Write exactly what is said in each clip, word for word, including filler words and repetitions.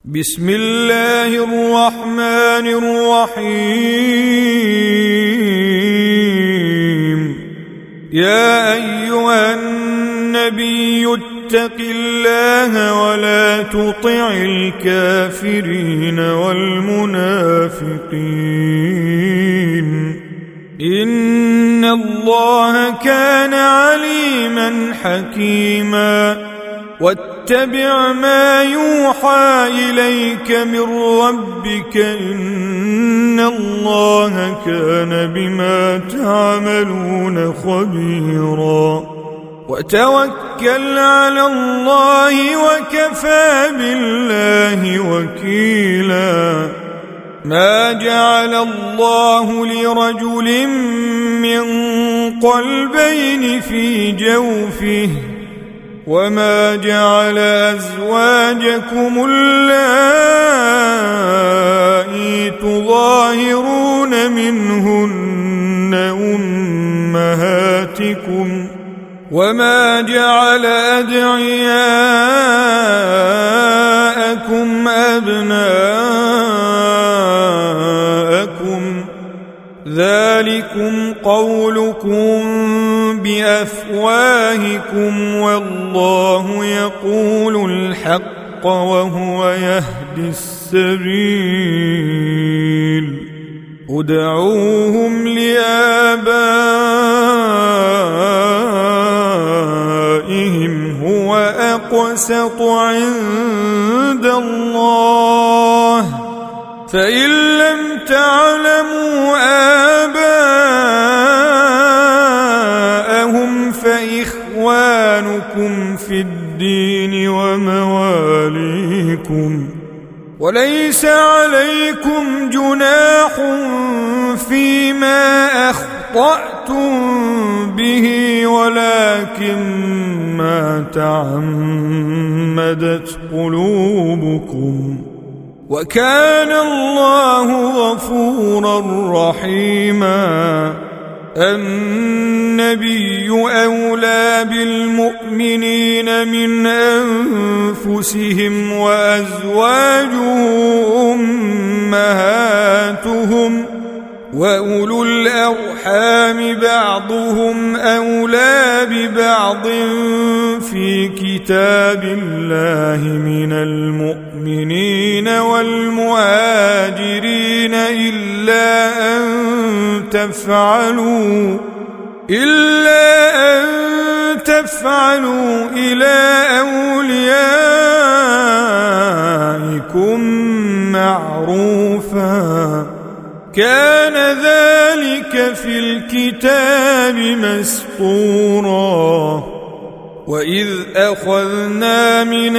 بسم الله الرحمن الرحيم. يا أيها النبي اتق الله ولا تطع الكافرين والمنافقين إن الله كان عليما حكيما. واتبع ما يوحى إليك من ربك إن الله كان بما تعملون خبيرا. وتوكل على الله وكفى بالله وكيلا. ما جعل الله لرجل من قلبين في جوفه وما جعل أزواجكم اللائي تظاهرون منهن أمهاتكم وما جعل أدعياءكم أبناءكم ذلكم قولكم بأفواهكم والله يقول الحق وهو يهدي السبيل. ادعوهم لآبائهم هو أقسط عند الله فإن لم تعلموا آباءهم فإخوانكم في الدين ومواليكم وليس عليكم جناح فيما أخطأتم به ولكن ما تعمدت قلوبكم وكان الله غفورا رحيما. النبي أولى بالمؤمنين من أنفسهم وأزواجه أمهاتهم وأولو الأرحام بعضهم أولى ببعض في كتاب الله من المؤمنين والمهاجرين إلا أن تفعلوا إلا أن تفعلوا إلى أوليائكم معروفا كان ذلك في الكتاب مسطورا. وإذ أخذنا من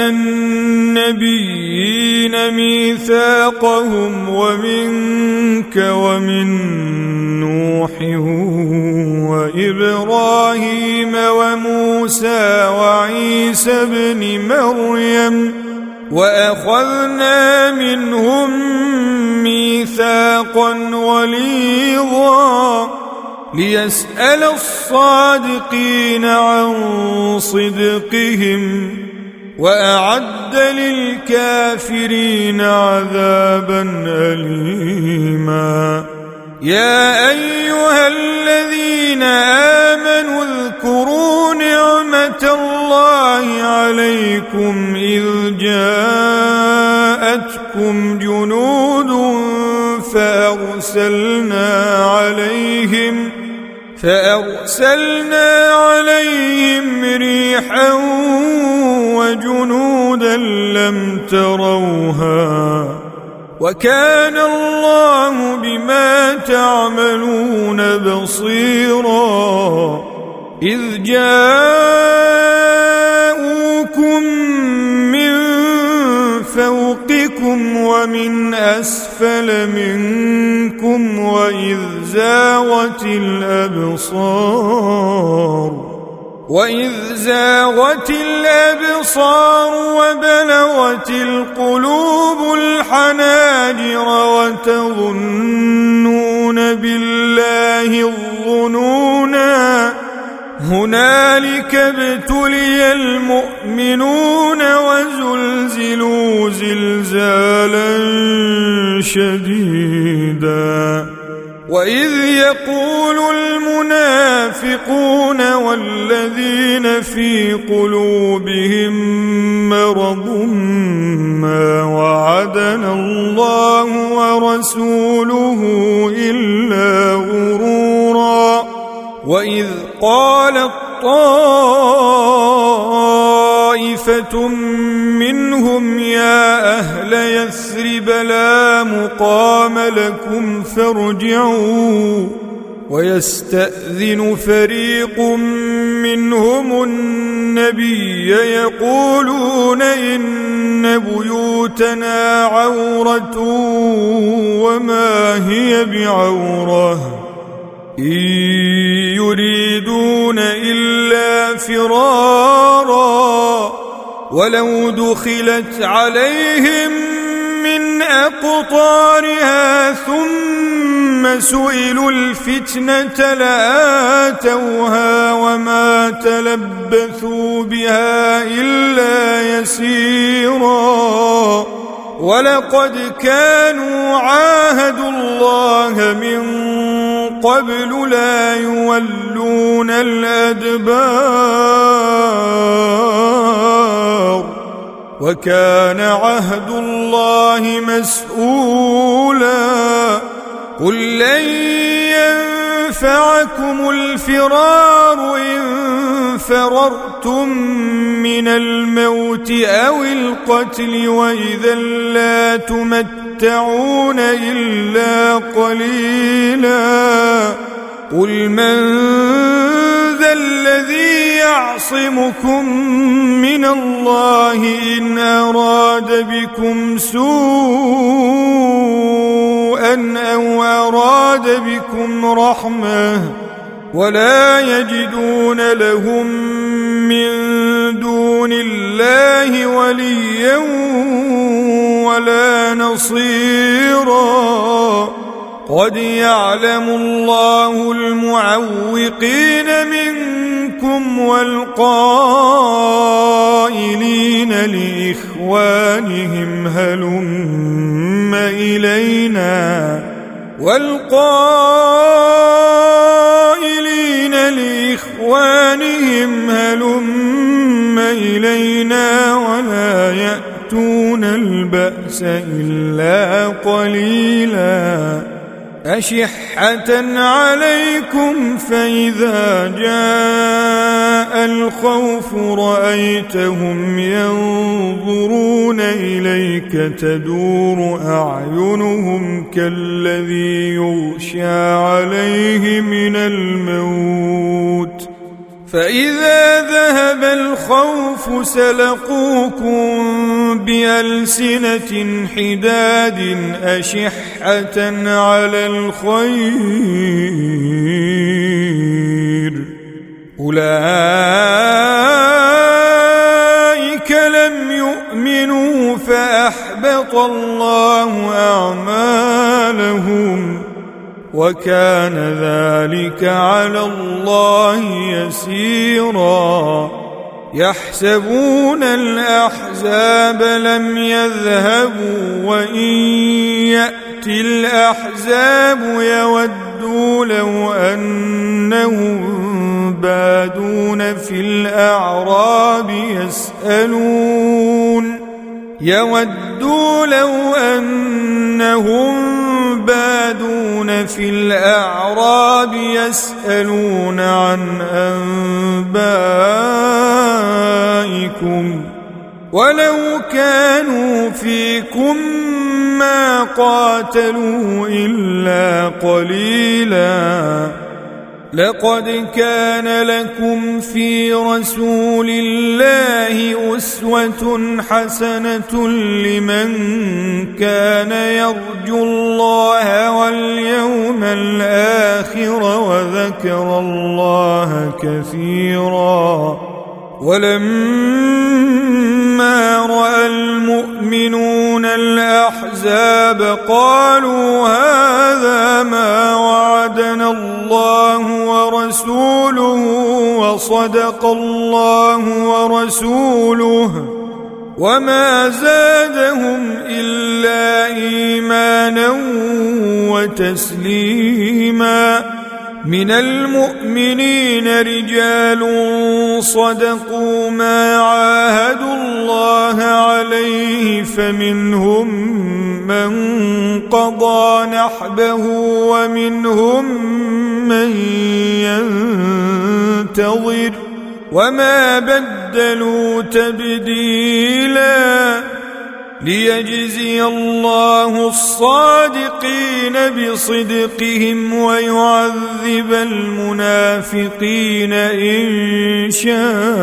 النبيين ميثاقهم ومنك ومن نوح وإبراهيم وموسى وعيسى ابن مريم وأخذنا منهم ميثاقا غليظا ليسأل الصادقين عن صدقهم وأعد للكافرين عذابا أليما. يا أيها الذين آمنوا اذكروا نعمة الله عليكم إذ جاءتكم جنود فأرسلنا عليهم فأرسلنا عليهم ريحا وجنودا لم تروها وكان الله بما تعملون بصيرا. إذ جاءوكم من فوقكم ومن أسفل منكم وإذ زاغت الأبصار وإذ زاغت الأبصار وبلغت القلوب الحناجر وتظنون بالله الظنونا هنالك ابتلي المؤمنون وزلزلوا زلزالا شديدا وإذ يقول المنافقون والذين في قلوبهم مرض ما وعدنا الله ورسوله إلا غرورا وإذ قالت طائفة منهم يا أهل يثرب لا مقام لكم فارجعوا ويستأذن فريق منهم النبي يقولون إن بيوتنا عورة وما هي بعورة إن يريدون إلا فرارا ولو دخلت عليهم من أقطارها ثم سئلوا الفتنة لآتوها وما تلبثوا بها إلا يسيرا ولقد كانوا عاهدوا الله من قبل لا يولون الأدبار وكان عهد الله مسؤولا قل لن ينفعكم الفرار إن فررتم من الموت أو القتل وإذا لا تمتعون إلا قليلا قل من ذا الذي يعصمكم من الله إن أراد بكم سوءا أو أراد بكم رحمة ولا يجدون لهم من دون الله وليا ولا نصيرا قد يعلم الله المعوقين منكم والقائلين لإخوانهم هلم إلينا والقائلين لإخوانهم هلم إلينا ولا يأتون البأس إلا قليلا أشحة عليكم فإذا جاء الخوف رأيتهم ينظرون إليك تدور أعينهم كالذي يغشى عليه من الموت فإذا ذهب الخوف سلقوكم بألسنة حداد أشحة على الخير أولئك لم يؤمنوا فأحبط الله أعمالهم وكان ذلك على الله يسيرا يحسبون الأحزاب لم يذهبوا وإن يأتي الأحزاب يودوا لو أنهم بادون في الأعراب يسألون يودوا لو أنهم بادون في الأعراب يسألون عن أنبائكم ولو كانوا فيكم ما قاتلوا إلا قليلا لقد كان لكم في رسول الله أسوة حسنة لمن كان يرجو الله واليوم الآخر وذكر الله كثيرا ولما رأى المؤمنون الأحزاب قالوا هذا ما وعدنا الله ورسوله وما زادهم إلا إيمانا وتسليما. من المؤمنين رجال صدقوا ما عاهدوا الله عليه فمنهم من قضى نحبه ومنهم من ينتظر وما بدلوا تبديلا. ليجزي الله الصادقين بصدقهم ويعذب المنافقين إن شاء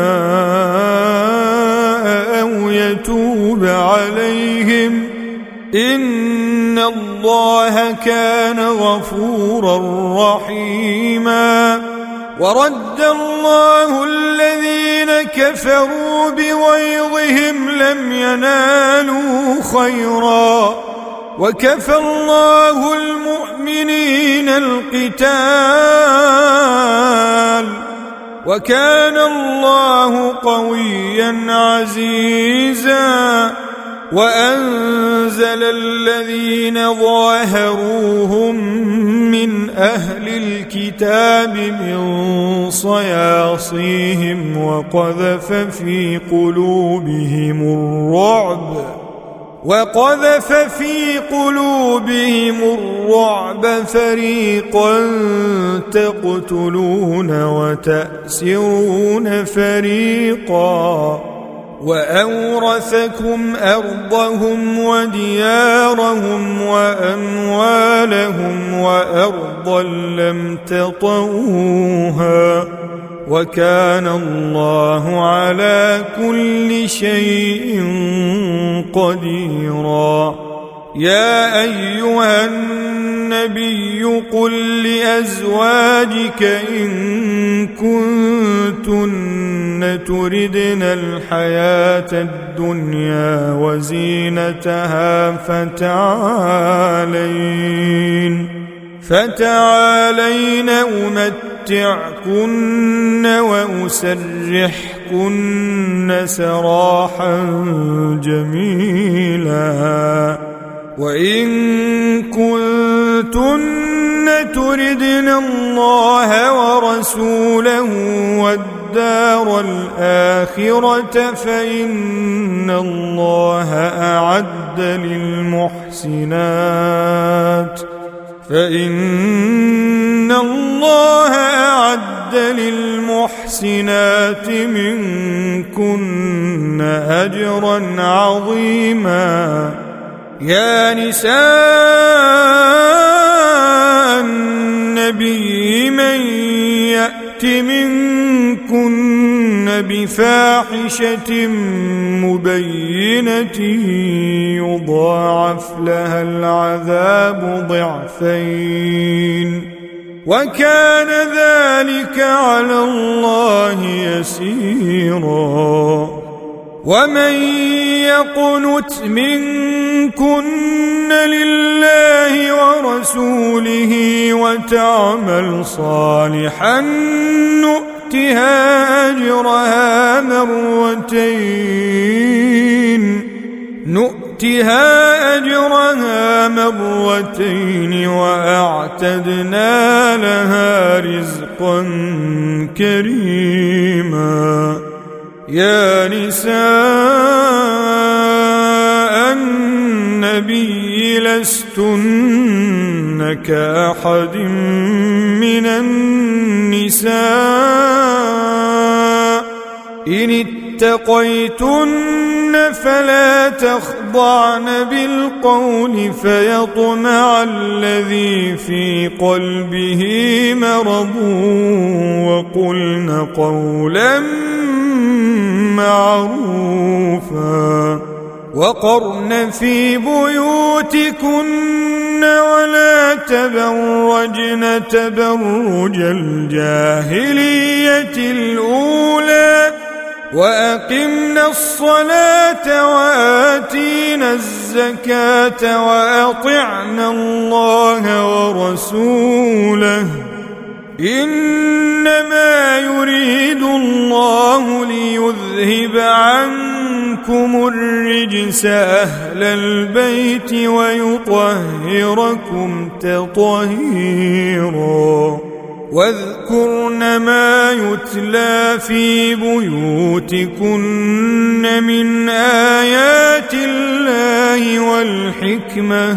أو يتوب عليهم إن الله كان غفورا رحيما. ورد الله الذين كفروا بغيظهم لم ينالوا خيرا وكفى الله المؤمنين القتال وكان الله قويا عزيزا. وأنزل الذين ظاهروهم من أهل الكتاب من صياصيهم وقذف في قلوبهم الرعب وقذف في قلوبهم الرعب فريقا تقتلون وتأسرون فريقا. وأورثكم أرضهم وديارهم وأموالهم وأرضا لم تطئوها وكان الله على كل شيء قديرا. يا أيها النبي قل لأزواجك إن كنتن تردن الحياة الدنيا وزينتها فتعالين فتعالين أمتعكن وأسرحكن سراحا جميلا. وإن كنتن تردن الله ورسوله والدار الآخرة فإن الله أعد للمحسنات فإن الله أعد للمحسنات منكن أجرا عظيما. يا نساء النبي من يأت منكن بفاحشة مبينة يضاعف لها العذاب ضعفين وكان ذلك على الله يسيرا. ومن يقنت منكن لله ورسوله وتعمل صالحا نؤتها أجرها مرتين نؤتها أجرها مرتين وأعتدنا لها رزقا كريما. يا نساء النبي لستن كأحد من النساء إن اتقيتن فلا تخضعن بالقول فيطمع الذي في قلبه مرض وقلن قولا معروفا. وقرن في بيوتكن ولا تبرجن تبرج الجاهلية الأولى وأقمنا الصلاة وآتينا الزكاة وأطعنا الله ورسوله إنما يريد الله ليذهب عنكم عنكم الرجس أهل البيت ويطهركم تطهيرا واذكرن ما يتلى في بيوتكن من آيات الله والحكمة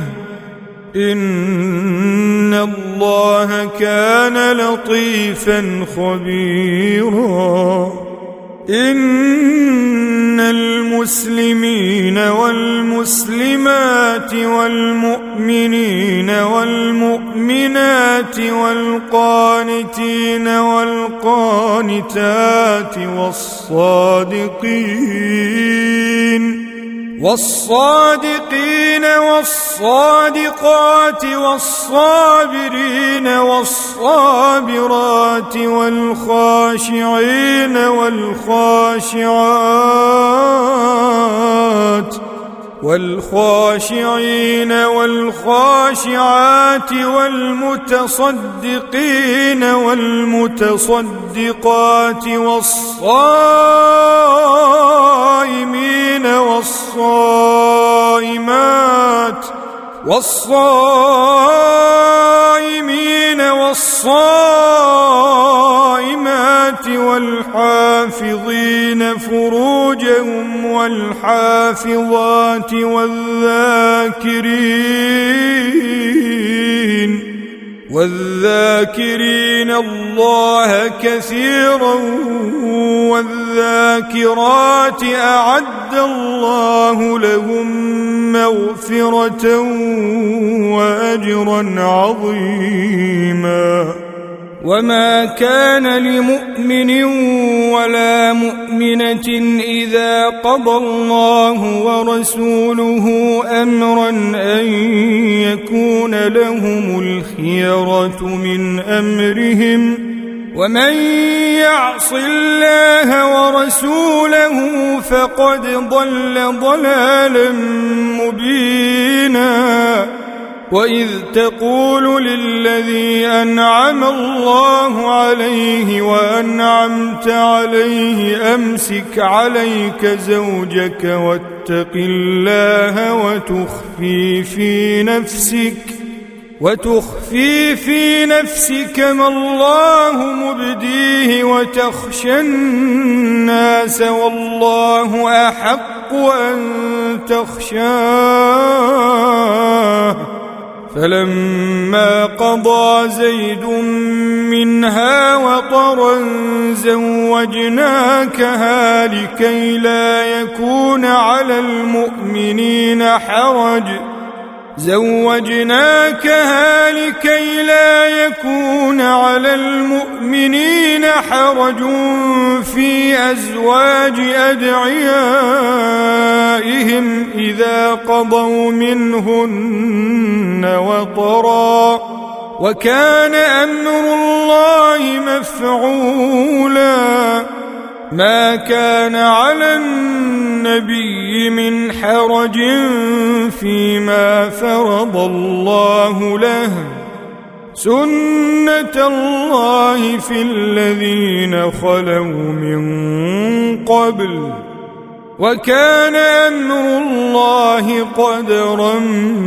إن الله كان لطيفا خبيرا إن المسلمين والمسلمات والمؤمنين والمؤمنات والقانتين والقانتات والصادقين والصادقين والصادقات والصابرين والصابرات والخاشعين والخاشعات والخاشعين والخاشعات والمتصدقين والمتصدقات والصائمين والصائمات والصائمين والصائمات والحافظين فروجهم والحافظات والذاكرين والذاكرين الله كثيرا والذاكرات أعد الله لهم مغفرة وأجرا عظيما وما كان لمؤمن ولا مؤمنة إذا قضى الله ورسوله أمرا أن يكون لهم الخيرة من أمرهم ومن يعص الله ورسوله فقد ضل ضلالا مبينا وإذ تقول للذي أنعم الله عليه وأنعمت عليه أمسك عليك زوجك واتق الله وتخفي في نفسك وتخفي في نفسك ما الله مبديه وتخشى الناس والله أحق أن تخشاه فلما قضى زيد منها وطرا زوجناكها لكي لا يكون على المؤمنين حرج زوجناكها لكي لا يكون على المؤمنين حرج في أزواج أدعيائهم إذا قضوا منهن وطرا وكان أمر الله مفعولا ما كان على النبي من حرج فيما فرض الله له سنة الله في الذين خلوا من قبل وكان أمر الله قدرا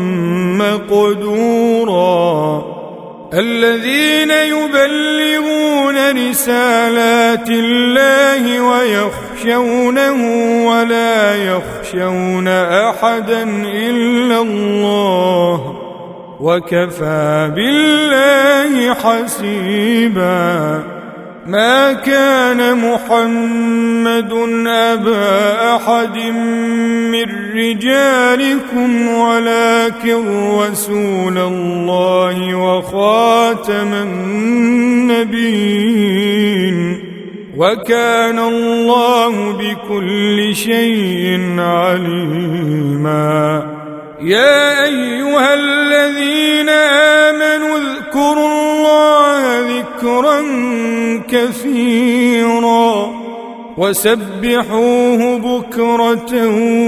مقدورا الذين يبلغون رسالات الله ويخشونه ولا يخشون أحدا إلا الله وكفى بالله حسيبا ما كان محمد أبا أحد من رجالكم ولكن رسول الله وخاتم النبيين وكان الله بكل شيء عليما يا أيها الذين آمنوا اذكروا الله ذكرا كثيرا وسبحوه بكرة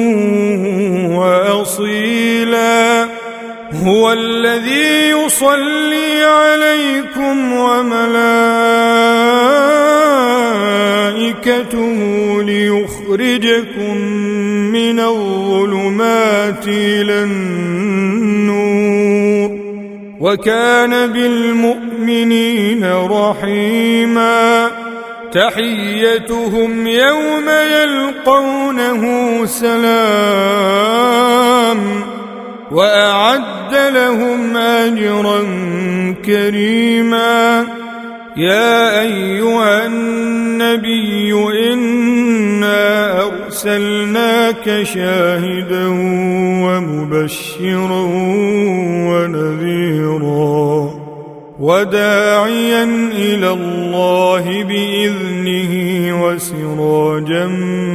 وأصيلا هو الذي يصلي عليكم وملائكته ليخرجكم الظلمات إلى النور وكان بالمؤمنين رحيما تحيتهم يوم يلقونه سلام وأعد لهم أجرا كريما يا أيها النبي إنا أرسلناك شاهدا ومبشرا ونذيرا وداعيا إلى الله بإذنه وسراجا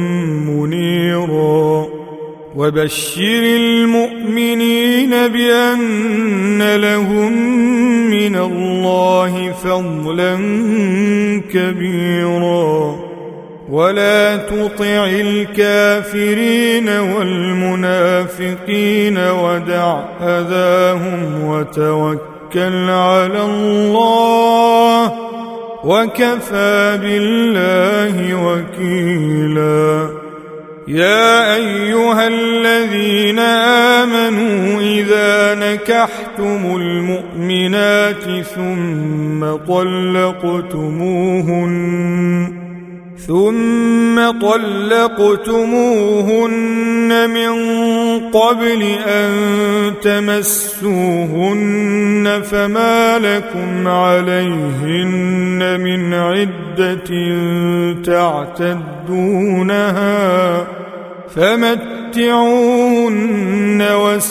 منيرا وبشر المؤمنين بأن لهم من الله فضلا كبيرا ولا تطع الكافرين والمنافقين ودع أذاهم وتوكل على الله وكفى بالله وكيلا يا أيها الذين آمنوا إذا نكحتم المؤمنات ثم طلقتموهن ثم طلقتموهن من قبل أن تمسوهن فما لكم عليهن من عدة تعتدونها فمتعوهن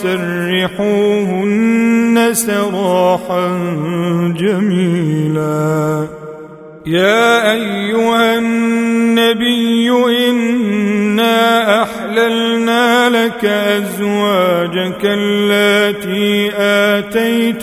وسرحوهن سراحا جميلا يا أيها النبي إنا أحللنا لك أزواجك اللاتي آتيت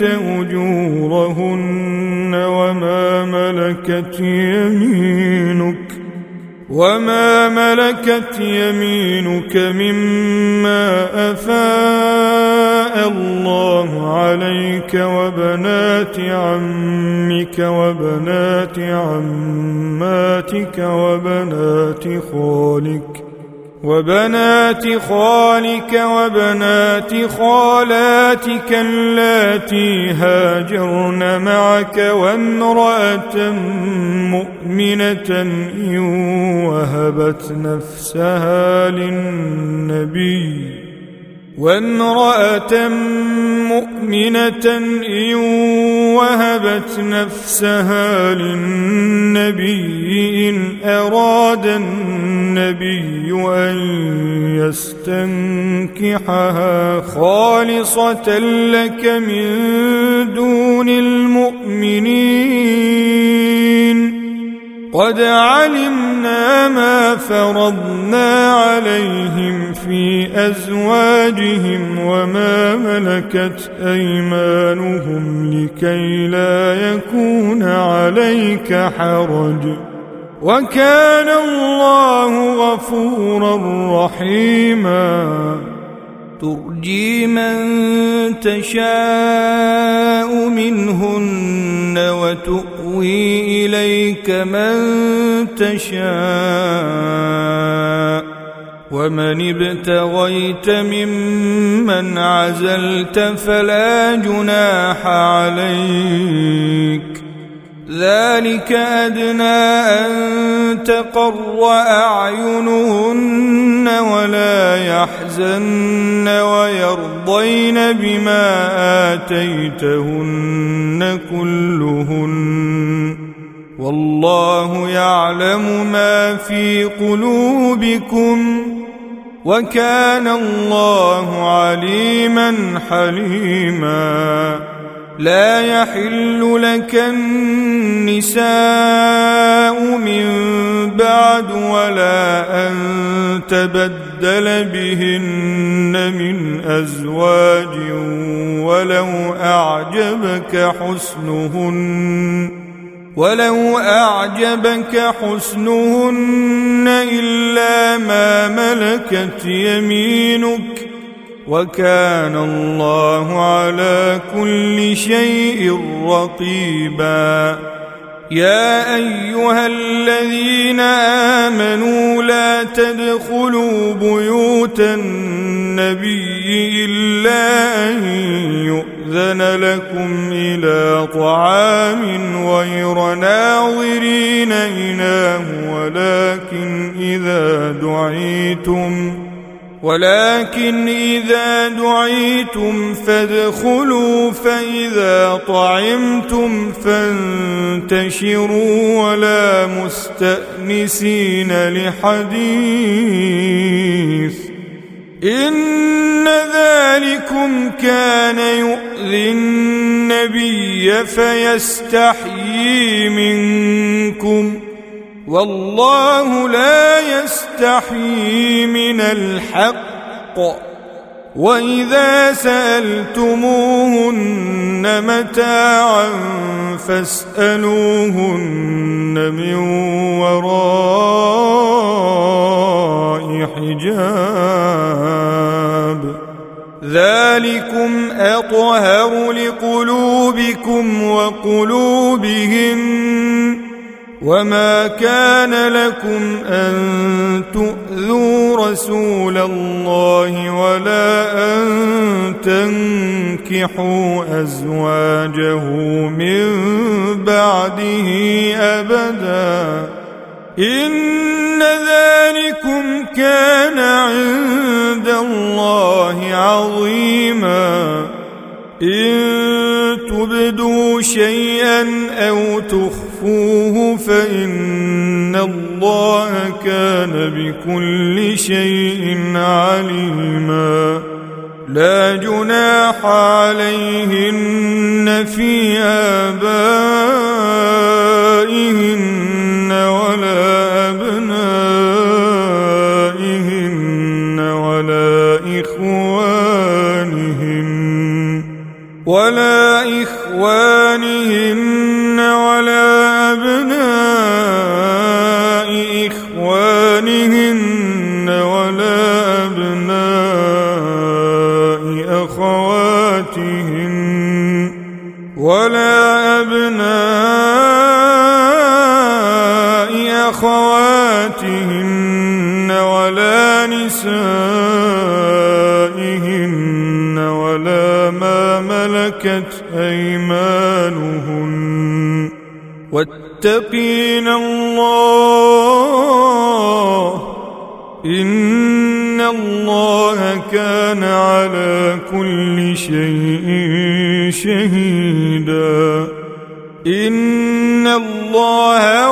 أجورهن وما ملكت يمينك وما ملكت يمينك مما أفاء الله عليك وبنات عمك وبنات عماتك وبنات خالك وبنات خالك وبنات خالاتك اللاتي هاجرن معك وامرأة مؤمنة إن وهبت نفسها للنبي وامرأة مؤمنة إن وهبت نفسها للنبي إن أراد النبي أن يستنكحها خالصة لك من دون المؤمنين قد علمنا ما فرضنا عليهم في أزواجهم وما ملكت أيمانهم لكي لا يكون عليك حرج وكان الله غفورا رحيما ترجي من تشاء منهن وتؤوي إليك من تشاء ومن ابتغيت ممن عزلت فلا جناح عليك ذلك أدنى أن تقر أعينهن ولا يحزن ويرضين بما آتيتهن كلهن والله يعلم ما في قلوبكم وكان الله عليما حليما لا يحل لك النساء من بعد ولا أن تبدل بهن من أزواج ولو أعجبك حسنهن ولو أعجبك حسنهن إلا ما ملكت يمينك وكان الله على كل شيء رقيبا يا أيها الذين آمنوا لا تدخلوا بيوت النبي إلا أن يؤذن لكم إلى طعام غير ناظرين إناه ولكن إذا دعيتم ولكن إذا دعيتم فادخلوا فإذا طعمتم فانتشروا ولا مستأنسين لحديث إن ذلكم كان يؤذي النبي فيستحيي منكم والله لا يستحيي من الحق وإذا سألتموهن متاعا فاسألوهن من وراء حجاب ذلكم أطهر لقلوبكم وقلوبهن وما كان لكم أن تؤذوا رسول الله ولا أن تنكحوا أزواجه من بعده أبدا إن ذلكم كان عند الله عظيما إن تبدوا شيئا أو تخفوه فإن الله كان بكل شيء عليما لا جناح عليهن في آبائهن ولا أبنائهن ولا إخوانهن ولا إخوانهن ولا أبناء إخوانهن ولا أبناء أخواتهن ولا أبناء أخواتهن ولا نسائهن ولا ما ملكت أيمانهن واتقين الله إن الله كان على كل شيء شهيدا إن الله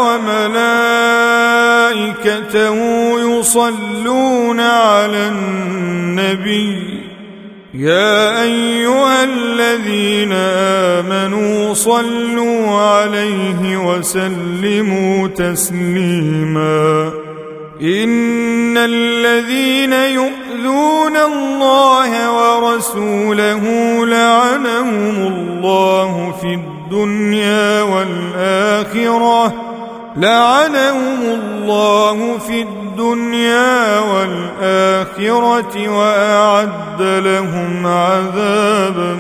وملائكته يصلون على النبي يا أيها الذين آمنوا صلوا عليه وسلموا تسليما إن الذين يؤذون الله ورسوله لعنهم الله في الدنيا والآخرة لعنهم الله في الدنيا والآخرة وأعد لهم عذابا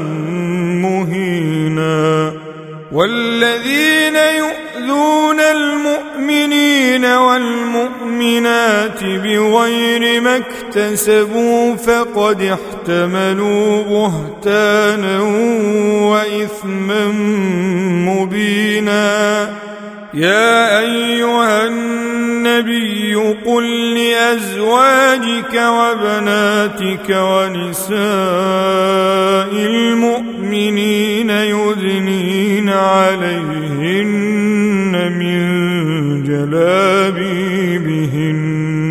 مهينا والذين يؤذون المؤمنين والمؤمنات بغير ما اكتسبوا فقد احتملوا بهتانا وإثما مبينا يا أيها النبي قل لأزواجك وبناتك ونساء المؤمنين يدنين عليهن من جلابيبهن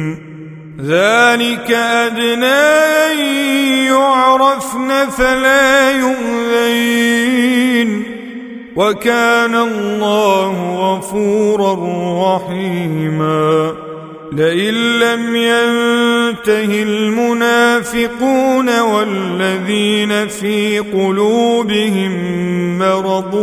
ذلك أدنى أن يعرفن فلا يؤذين وكان الله غفورا رحيما لئن لم ينته المنافقون والذين في قلوبهم مرض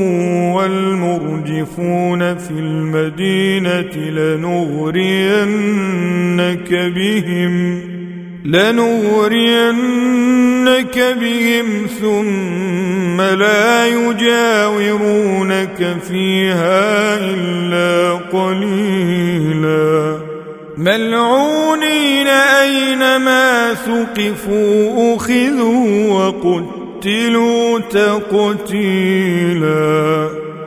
والمرجفون في المدينة لنغرينك بهم لنغرينك بهم ثم لا يجاورونك فيها إلا قليلا ملعونين أينما ثقفوا أخذوا وقتلوا تقتيلا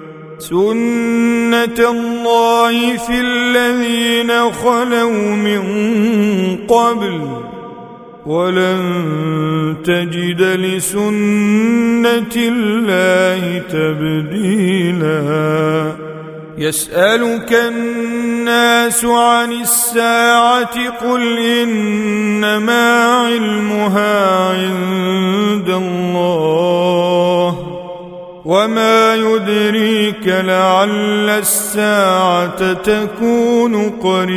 سنة الله في الذين خلوا من قبل ولن تجد لسنة الله تبديلا يسألك الناس عن الساعة قل إنما علمها عند الله وما يدريك لعل الساعة تكون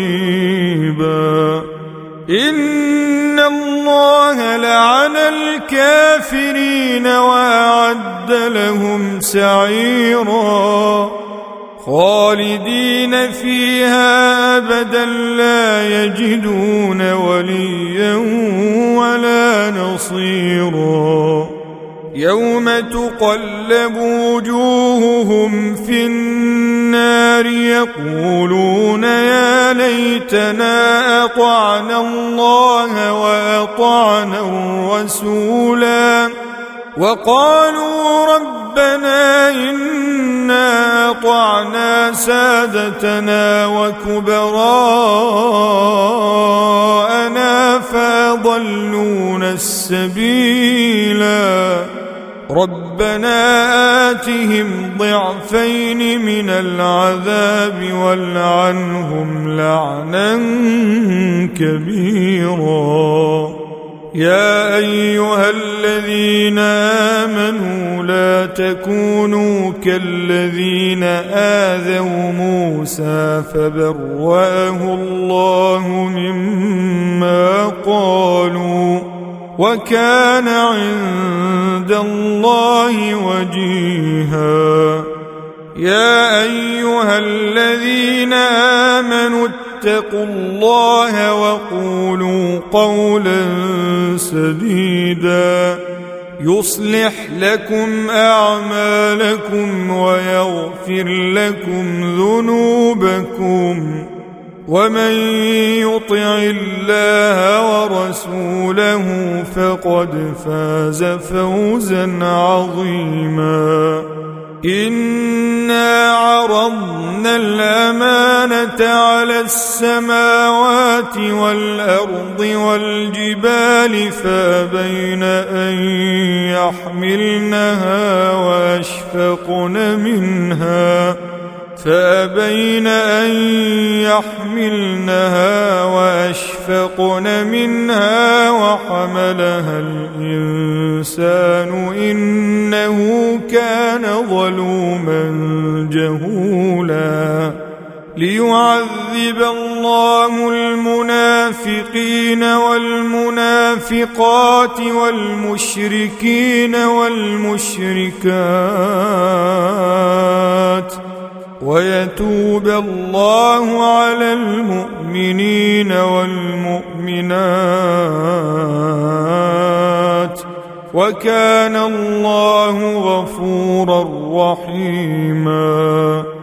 قريبا إن الله لعن الكافرين وأعد لهم سعيرا خالدين فيها أبدا لا يجدون وليا ولا نصيرا يوم تقلب وجوههم في النار يقولون يا ليتنا أطعنا الله وأطعنا الرسولا وقالوا ربنا إنا أطعنا سادتنا وكبراءنا فأضلونا السبيلا ربنا آتهم ضعفين من العذاب والعنهم لعنا كبيرا يا أيها الذين آمنوا لا تكونوا كالذين آذوا موسى فبرأه الله مما قالوا وكان عند الله وجيها يا أيها الذين آمنوا اتقوا الله وقولوا قولا سديدا يصلح لكم أعمالكم ويغفر لكم ذنوبكم ومن يطع الله ورسوله فقد فاز فوزا عظيما إنا عرضنا الأمانة على السماوات والأرض والجبال فأبين أن يحملنها وأشفقن منها فأبين أن يحملنها وأشفقن منها وحملها الإنسان إنه كان ظلوما جهولا ليعذب الله المنافقين والمنافقات والمشركين والمشركات ويتوب الله على المؤمنين والمؤمنات وكان الله غفورا رحيما